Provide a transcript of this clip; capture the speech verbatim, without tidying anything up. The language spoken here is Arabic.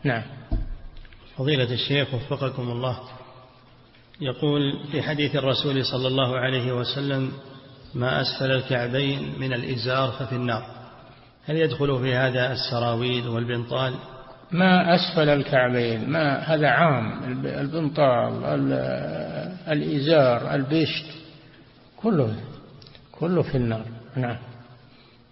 نعم. فضيلة الشيخ وفقكم الله، يقول في حديث الرسول صلى الله عليه وسلم: ما أسفل الكعبين من الإزار ففي النار، هل يدخل في هذا السراويل والبنطال؟ ما أسفل الكعبين، ما هذا عام، البنطال، الإزار، البشت، كله كله في النار. نعم.